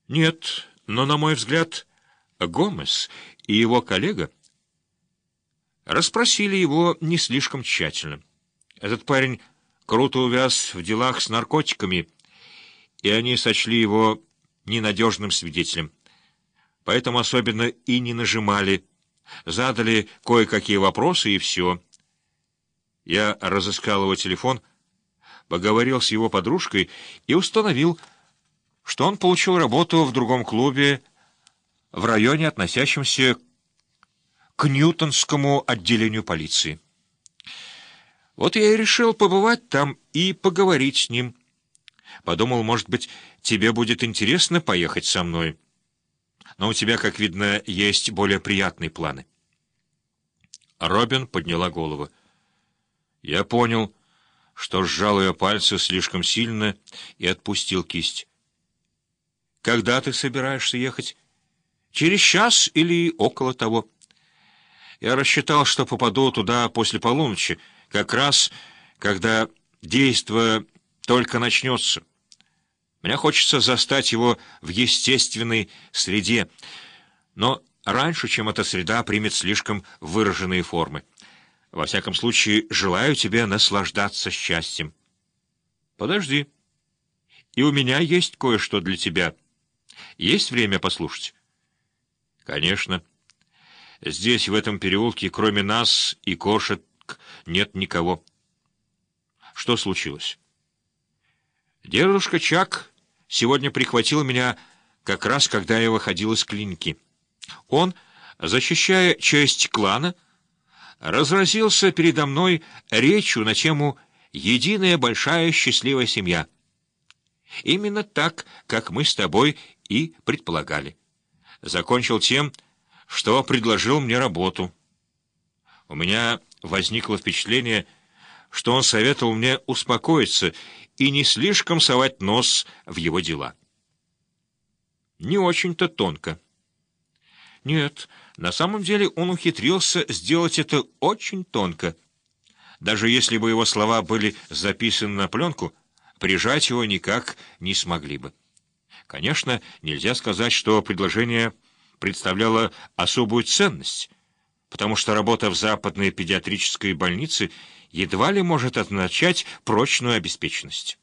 Нет, но, на мой взгляд, Гомес и его коллега расспросили его не слишком тщательно. Этот парень круто увяз в делах с наркотиками, и они сочли его ненадежным свидетелем. Поэтому особенно и не нажимали, задали кое-какие вопросы, и все. Я разыскал его телефон, поговорил с его подружкой и установил, что он получил работу в другом клубе в районе, относящемся к Ньютонскому отделению полиции. Вот я и решил побывать там и поговорить с ним. Подумал, может быть, тебе будет интересно поехать со мной. Но у тебя, как видно, есть более приятные планы. Робин подняла голову. Я понял, что сжал ее пальцы слишком сильно и отпустил кисть. «Когда ты собираешься ехать? Через час или около того?» Я рассчитал, что попаду туда после полуночи, как раз, когда действо только начнется. Мне хочется застать его в естественной среде, но раньше, чем эта среда примет слишком выраженные формы. Во всяком случае, желаю тебе наслаждаться счастьем. Подожди. И у меня есть кое-что для тебя. Есть время послушать? Конечно. Здесь, в этом переулке, кроме нас и кошек, нет никого. Что случилось? Дедушка Чак сегодня прихватил меня как раз, когда я выходил из клиники. Он, защищая честь клана, разразился передо мной речью на тему «Единая большая счастливая семья». Именно так, как мы с тобой и предполагали. Закончил тем, что предложил мне работу. У меня возникло впечатление, что он советовал мне успокоиться и не слишком совать нос в его дела. Не очень-то тонко. Нет, на самом деле он ухитрился сделать это очень тонко. Даже если бы его слова были записаны на пленку, прижать его никак не смогли бы. Конечно, нельзя сказать, что предложение представляло особую ценность, потому что работа в западной педиатрической больнице едва ли может означать прочную обеспеченность.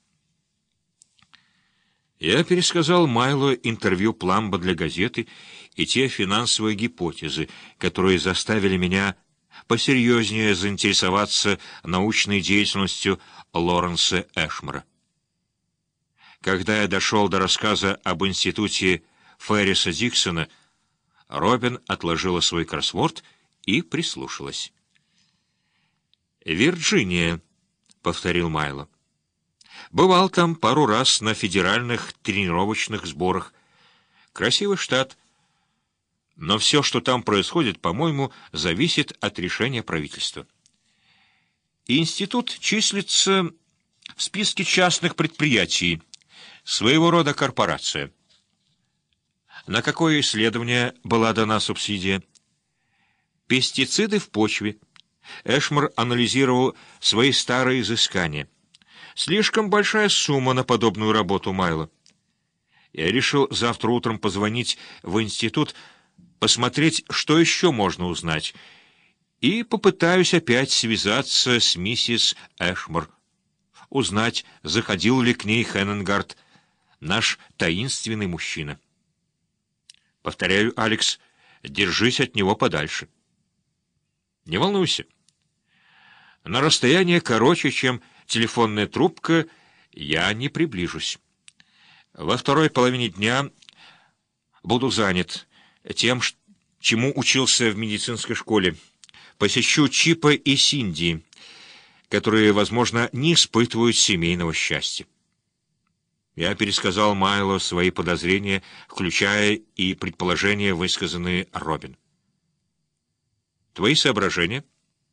Я пересказал Майлу интервью Пламба для газеты и те финансовые гипотезы, которые заставили меня посерьезнее заинтересоваться научной деятельностью Лоренса Эшмора. Когда я дошел до рассказа об институте Ферриса Диксона, Робин отложила свой кроссворд и прислушалась. «Вирджиния», — повторил Майло. «Бывал там пару раз на федеральных тренировочных сборах. Красивый штат. Но все, что там происходит, по-моему, зависит от решения правительства. Институт числится в списке частных предприятий, своего рода корпорация. На какое исследование была дана субсидия? Пестициды в почве. Эшмор анализировал свои старые изыскания. Слишком большая сумма на подобную работу, Майло. Я решил завтра утром позвонить в институт, посмотреть, что еще можно узнать, и попытаюсь опять связаться с миссис Эшмор, узнать, заходил ли к ней Хенненгард, наш таинственный мужчина. Повторяю, Алекс, держись от него подальше. Не волнуйся. На расстояние короче, чем телефонная трубка, я не приближусь. Во второй половине дня буду занят тем, чему учился в медицинской школе. Посещу Чипа и Синди, которые, возможно, не испытывают семейного счастья. Я пересказал Майло свои подозрения, включая и предположения, высказанные Робин. Твои соображения?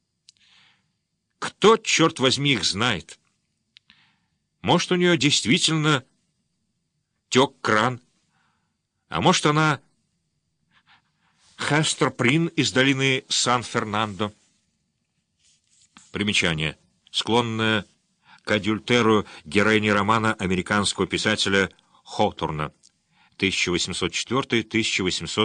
Кто, черт возьми, их знает? Может, у нее действительно тек кран, а может, она Хестер Прин из долины Сан-Фернандо. Примечание. Склонная к адюльтеру героини романа американского писателя Хоторна 1804-1800